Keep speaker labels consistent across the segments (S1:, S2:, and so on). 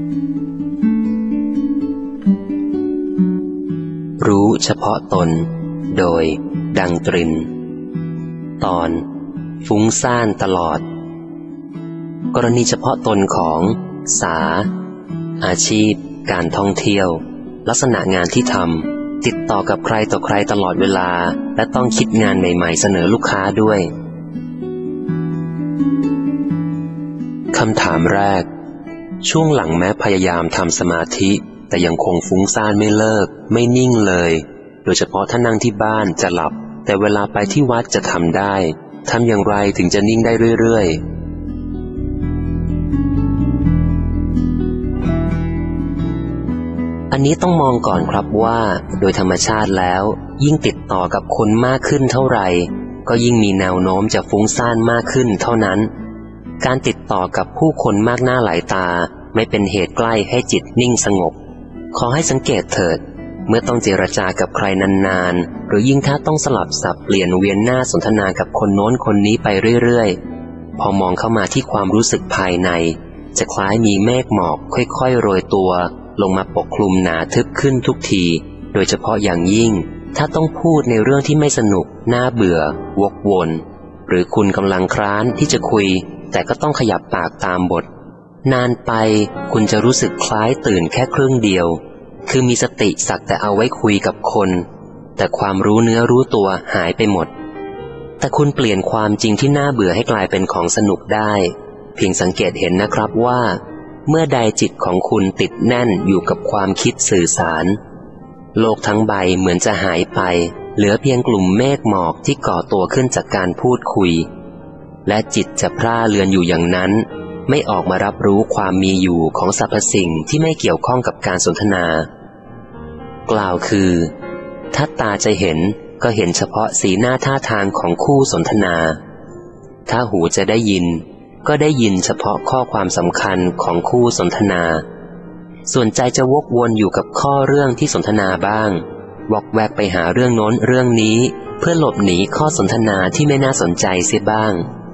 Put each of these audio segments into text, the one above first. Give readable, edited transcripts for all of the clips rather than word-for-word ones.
S1: รู้เฉพาะตนโดยดังตรินตอนฟุ้งซ่านตลอดกรณีเฉพาะตนของสาอาชีพการท่องเที่ยวลักษณะงานที่ทำติดต่อกับใครต่อใครตลอดเวลาและต้องคิดงานใหม่ๆเสนอลูกค้าด้วยคำถามแรกช่วงหลังแม้พยายามทำสมาธิแต่ยังคงฟุ้งซ่านไม่เลิกไม่นิ่งเลยโดยเฉพาะถ้านั่งที่บ้านจะหลับแต่เวลาไปที่วัดจะทำได้ทำอย่างไรถึงจะนิ่งได้เรื่อยๆอันนี้ต้องมองก่อนครับว่าโดยธรรมชาติแล้วยิ่งติดต่อกับคนมากขึ้นเท่าไหร่ก็ยิ่งมีแนวโน้มจะฟุ้งซ่านมากขึ้นเท่านั้นการติดต่อกับผู้คนมากหน้าหลายตาไม่เป็นเหตุใกล้ให้จิตนิ่งสงบขอให้สังเกตเถิดเมื่อต้องเจรจากับใครนานๆหรือยิ่งถ้าต้องสลับสับเปลี่ยนเวียนหน้าสนทนากับคนโน้นคนนี้ไปเรื่อยๆพอมองเข้ามาที่ความรู้สึกภายในจะคล้ายมีเมฆหมอกค่อยๆโรยตัวลงมาปกคลุมหนาทึบขึ้นทุกทีโดยเฉพาะอย่างยิ่งถ้าต้องพูดในเรื่องที่ไม่สนุกน่าเบื่อวกวนหรือคุณกำลังคร้านที่จะคุยแต่ก็ต้องขยับปากตามบทนานไปคุณจะรู้สึกคล้ายตื่นแค่ครึ่งเดียวคือมีสติสักแต่เอาไว้คุยกับคนแต่ความรู้เนื้อรู้ตัวหายไปหมดแต่คุณเปลี่ยนความจริงที่น่าเบื่อให้กลายเป็นของสนุกได้เพียงสังเกตเห็นนะครับว่าเมื่อใดจิตของคุณติดแน่นอยู่กับความคิดสื่อสารโลกทั้งใบเหมือนจะหายไปเหลือเพียงกลุ่มเมฆหมอกที่ก่อตัวขึ้นจากการพูดคุยและจิตจะพร่าเรือนอยู่อย่างนั้นไม่ออกมารับรู้ความมีอยู่ของสรรพสิ่งที่ไม่เกี่ยวข้องกับการสนทนากล่าวคือถ้าตาจะเห็นก็เห็นเฉพาะสีหน้าท่าทางของคู่สนทนาถ้าหูจะได้ยินก็ได้ยินเฉพาะข้อความสำคัญของคู่สนทนาส่วนใจจะวกวนอยู่กับข้อเรื่องที่สนทนาบ้างวอกแวกไปหาเรื่องโน้นเรื่องนี้เพื่อหลบหนีข้อสนทนาที่ไม่น่าสนใจเสียบ้าง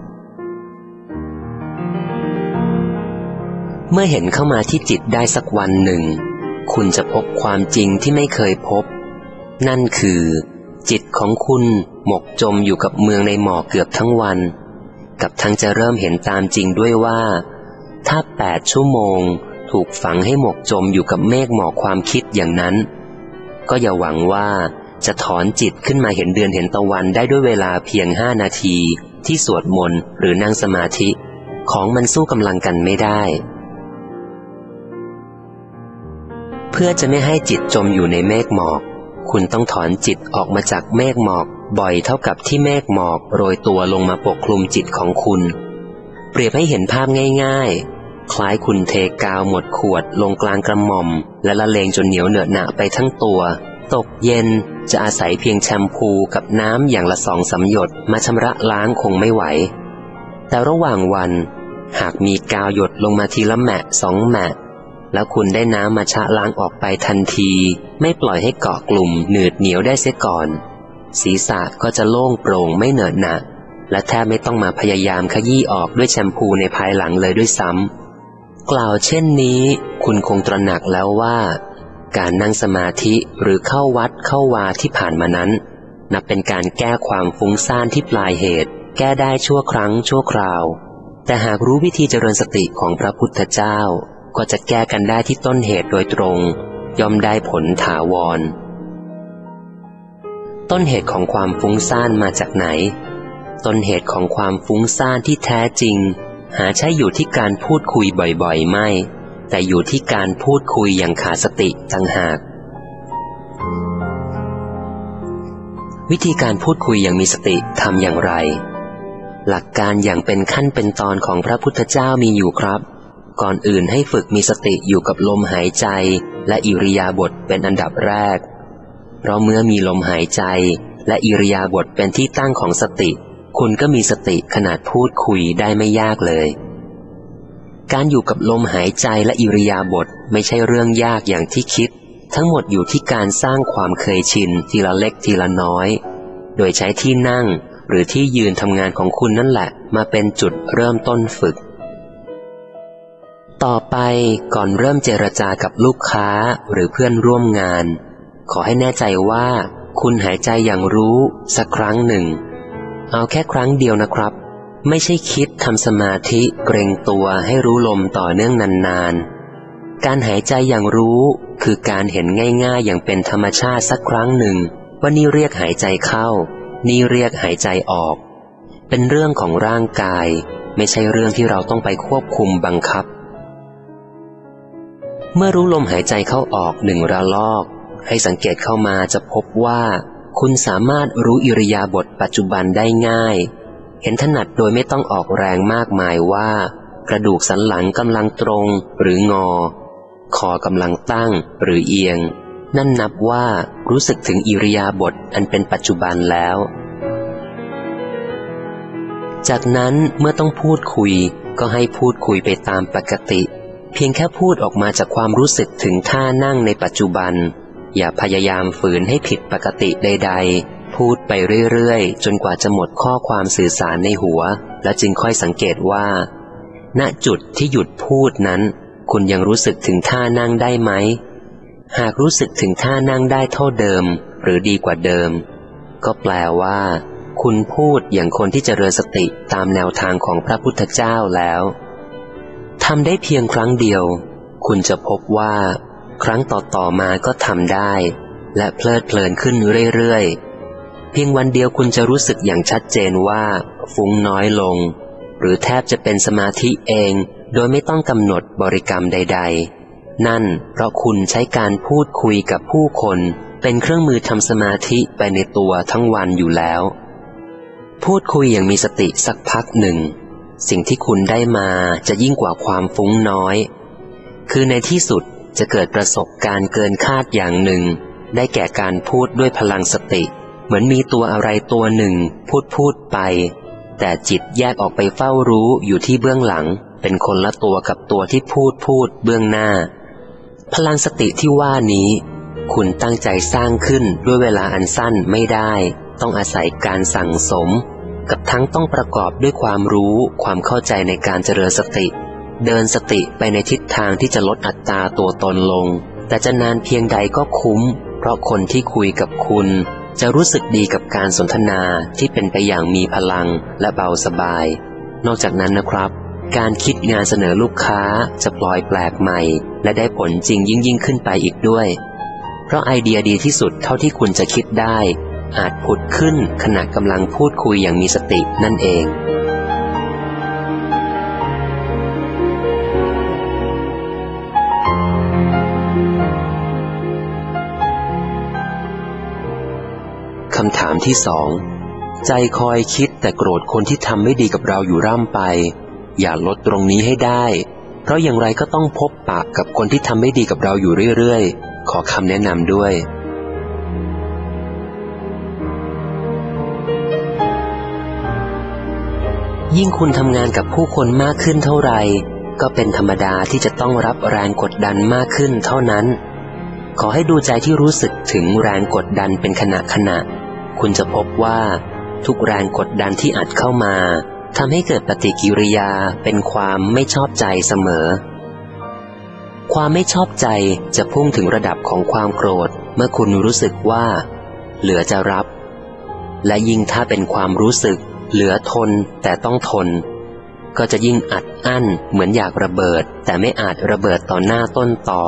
S1: เมื่อเห็นเข้ามาที่จิตได้สักวันหนึ่งคุณจะพบความจริงที่ไม่เคยพบนั่นคือจิตของคุณหมกจมอยู่กับเมืองในหมอกเกือบทั้งวันกับทั้งจะเริ่มเห็นตามจริงด้วยว่าถ้า8 ชั่วโมงถูกฝังให้หมกจมอยู่กับเมฆหมอกความคิดอย่างนั้นก็อย่าหวังว่าจะถอนจิตขึ้นมาเห็นเดือนเห็นตะวันได้ด้วยเวลาเพียง5 นาทีที่สวดมนต์หรือนั่งสมาธิของมันสู้กำลังกันไม่ได้เพื่อจะไม่ให้จิตจมอยู่ในเมฆหมอกคุณต้องถอนจิตออกมาจากเมฆหมอกบ่อยเท่ากับที่เมฆหมอกโรยตัวลงมาปกคลุมจิตของคุณเปรียบให้เห็นภาพง่ายๆคล้ายคุณเทกาวหมดขวดลงกลางกระหม่อมและละเลงจนเหนียวเหนอะหนะไปทั้งตัวตกเย็นจะอาศัยเพียงแชมพูกับน้ำอย่างละ2-3 หยดมาชำระล้างคงไม่ไหวแต่ระหว่างวันหากมีกาวหยดลงมาทีละแหมะ2 แหมะแล้วคุณได้น้ำมาชะล้างออกไปทันทีไม่ปล่อยให้เกาะกลุ่มหนืดเหนียวได้เสียก่อนศีรษะก็จะโล่งโปร่งไม่เหนอะหนะและแทบไม่ต้องมาพยายามขยี้ออกด้วยแชมพูในภายหลังเลยด้วยซ้ำกล่าวเช่นนี้คุณคงตระหนักแล้วว่าการนั่งสมาธิหรือเข้าวัดเข้าวาที่ผ่านมานั้นนับเป็นการแก้ความฟุ้งซ่านที่ปลายเหตุแก้ได้ชั่วครั้งชั่วคราวแต่หากรู้วิธีเจริญสติของพระพุทธเจ้าก็จะแก้กันได้ที่ต้นเหตุโดยตรงย่อมได้ผลถาวรต้นเหตุของความฟุ้งซ่านมาจากไหนต้นเหตุของความฟุ้งซ่านที่แท้จริงหาใช่อยู่ที่การพูดคุยบ่อยๆไม่แต่อยู่ที่การพูดคุยอย่างขาดสติต่างหากวิธีการพูดคุยอย่างมีสติทำอย่างไรหลักการอย่างเป็นขั้นเป็นตอนของพระพุทธเจ้ามีอยู่ครับก่อนอื่นให้ฝึกมีสติอยู่กับลมหายใจและอิริยาบถเป็นอันดับแรกเพราะเมื่อมีลมหายใจและอิริยาบถเป็นที่ตั้งของสติคุณก็มีสติขนาดพูดคุยได้ไม่ยากเลยการอยู่กับลมหายใจและอิริยาบถไม่ใช่เรื่องยากอย่างที่คิดทั้งหมดอยู่ที่การสร้างความเคยชินทีละเล็กทีละน้อยโดยใช้ที่นั่งหรือที่ยืนทำงานของคุณนั่นแหละมาเป็นจุดเริ่มต้นฝึกต่อไปก่อนเริ่มเจรจากับลูกค้าหรือเพื่อนร่วมงานขอให้แน่ใจว่าคุณหายใจอย่างรู้สักครั้งหนึ่งเอาแค่ครั้งเดียวนะครับไม่ใช่คิดทำสมาธิเกรงตัวให้รู้ลมต่อเนื่องนานๆการหายใจอย่างรู้คือการเห็นง่ายๆอย่างเป็นธรรมชาติสักครั้งหนึ่งว่านี่เรียกหายใจเข้านี่เรียกหายใจออกเป็นเรื่องของร่างกายไม่ใช่เรื่องที่เราต้องไปควบคุมบังคับเมื่อรู้ลมหายใจเข้าออกหนึ่งระลอกให้สังเกตเข้ามาจะพบว่าคุณสามารถรู้อิริยาบถปัจจุบันได้ง่ายเห็นถนัดโดยไม่ต้องออกแรงมากมายว่ากระดูกสันหลังกำลังตรงหรืองอคอกำลังตั้งหรือเอียงนั่นนับว่ารู้สึกถึงอิริยาบถอันเป็นปัจจุบันแล้วจากนั้นเมื่อต้องพูดคุยก็ให้พูดคุยไปตามปกติเพียงแค่พูดออกมาจากความรู้สึกถึงท่านั่งในปัจจุบันอย่าพยายามฝืนให้ผิดปกติใดๆพูดไปเรื่อยๆจนกว่าจะหมดข้อความสื่อสารในหัวและจึงค่อยสังเกตว่าณจุดที่หยุดพูดนั้นคุณยังรู้สึกถึงท่านั่งได้ไหมหากรู้สึกถึงท่านั่งได้เท่าเดิมหรือดีกว่าเดิมก็แปลว่าคุณพูดอย่างคนที่เจริญสติตามแนวทางของพระพุทธเจ้าแล้วทำได้เพียงครั้งเดียวคุณจะพบว่าครั้งต่อๆมาก็ทำได้และเพลิดเพลินขึ้นเรื่อยๆเพียงวันเดียวคุณจะรู้สึกอย่างชัดเจนว่าฟุ้งน้อยลงหรือแทบจะเป็นสมาธิเองโดยไม่ต้องกำหนดบริกรรมใดๆนั่นเพราะคุณใช้การพูดคุยกับผู้คนเป็นเครื่องมือทำสมาธิไปในตัวทั้งวันอยู่แล้วพูดคุยอย่างมีสติสักพักหนึ่งสิ่งที่คุณได้มาจะยิ่งกว่าความฟุ้งน้อยคือในที่สุดจะเกิดประสบการณ์เกินคาดอย่างหนึ่งได้แก่การพูดด้วยพลังสติเหมือนมีตัวอะไรตัวหนึ่งพูดไปแต่จิตแยกออกไปเฝ้ารู้อยู่ที่เบื้องหลังเป็นคนละตัวกับตัวที่พูดเบื้องหน้าพลังสติที่ว่านี้คุณตั้งใจสร้างขึ้นด้วยเวลาอันสั้นไม่ได้ต้องอาศัยการสั่งสมกับทั้งต้องประกอบด้วยความรู้ความเข้าใจในการเจริญสติเดินสติไปในทิศทางที่จะลดอัตราตัวตนลงแต่จะนานเพียงใดก็คุ้มเพราะคนที่คุยกับคุณจะรู้สึกดีกับการสนทนาที่เป็นไปอย่างมีพลังและเบาสบายนอกจากนั้นนะครับการคิดงานเสนอลูกค้าจะปลอยแปลกใหม่และได้ผลจริงยิ่งขึ้นไปอีกด้วยเพราะไอเดียดีที่สุดเท่าที่คุณจะคิดได้อาจผุดขึ้นขณะกำลังพูดคุยอย่างมีสตินั่นเองคำถามที่สองใจคอยคิดแต่โกรธคนที่ทำไม่ดีกับเราอยู่ร่ำไปอย่าลดตรงนี้ให้ได้เพราะอย่างไรก็ต้องพบปะกับคนที่ทำไม่ดีกับเราอยู่เรื่อยๆขอคำแนะนำด้วยยิ่งคุณทำงานกับผู้คนมากขึ้นเท่าไหร่ก็เป็นธรรมดาที่จะต้องรับแรงกดดันมากขึ้นเท่านั้นขอให้ดูใจที่รู้สึกถึงแรงกดดันเป็นขณะคุณจะพบว่าทุกแรงกดดันที่อัดเข้ามาทำให้เกิดปฏิกิริยาเป็นความไม่ชอบใจเสมอความไม่ชอบใจจะพุ่งถึงระดับของความโกรธเมื่อคุณรู้สึกว่าเหลือจะรับและยิ่งถ้าเป็นความรู้สึกเหลือทนแต่ต้องทนก็จะยิ่งอัดอั้นเหมือนอยากระเบิดแต่ไม่อาจระเบิดต่อหน้าต้นตอ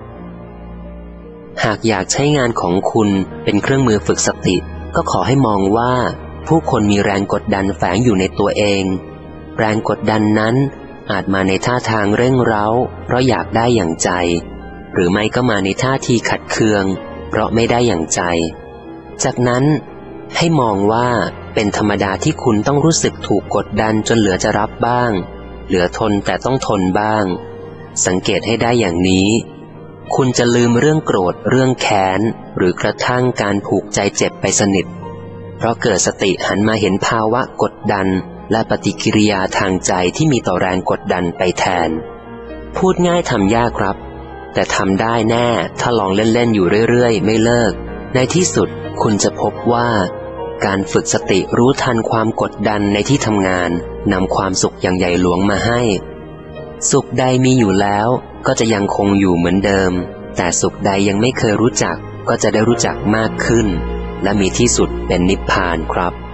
S1: หากอยากใช้งานของคุณเป็นเครื่องมือฝึกสติก็ขอให้มองว่าผู้คนมีแรงกดดันแฝงอยู่ในตัวเองแรงกดดันนั้นอาจมาในท่าทางเร่งเร้าเพราะอยากได้อย่างใจหรือไม่ก็มาในท่าทีขัดเคืองเพราะไม่ได้อย่างใจจากนั้นให้มองว่าเป็นธรรมดาที่คุณต้องรู้สึกถูกกดดันจนเหลือจะรับบ้างเหลือทนแต่ต้องทนบ้างสังเกตให้ได้อย่างนี้คุณจะลืมเรื่องโกรธเรื่องแค้นหรือกระทั่งการผูกใจเจ็บไปสนิทเพราะเกิดสติหันมาเห็นภาวะกดดันและปฏิกิริยาทางใจที่มีต่อแรงกดดันไปแทนพูดง่ายทำยากครับแต่ทำได้แน่ถ้าลองเล่นๆอยู่เรื่อยๆไม่เลิกในที่สุดคุณจะพบว่าการฝึกสติรู้ทันความกดดันในที่ทำงานนำความสุขอย่างใหญ่หลวงมาให้สุขใดมีอยู่แล้วก็จะยังคงอยู่เหมือนเดิมแต่สุขใดยังไม่เคยรู้จักก็จะได้รู้จักมากขึ้นและมีที่สุดเป็นนิพพานครับ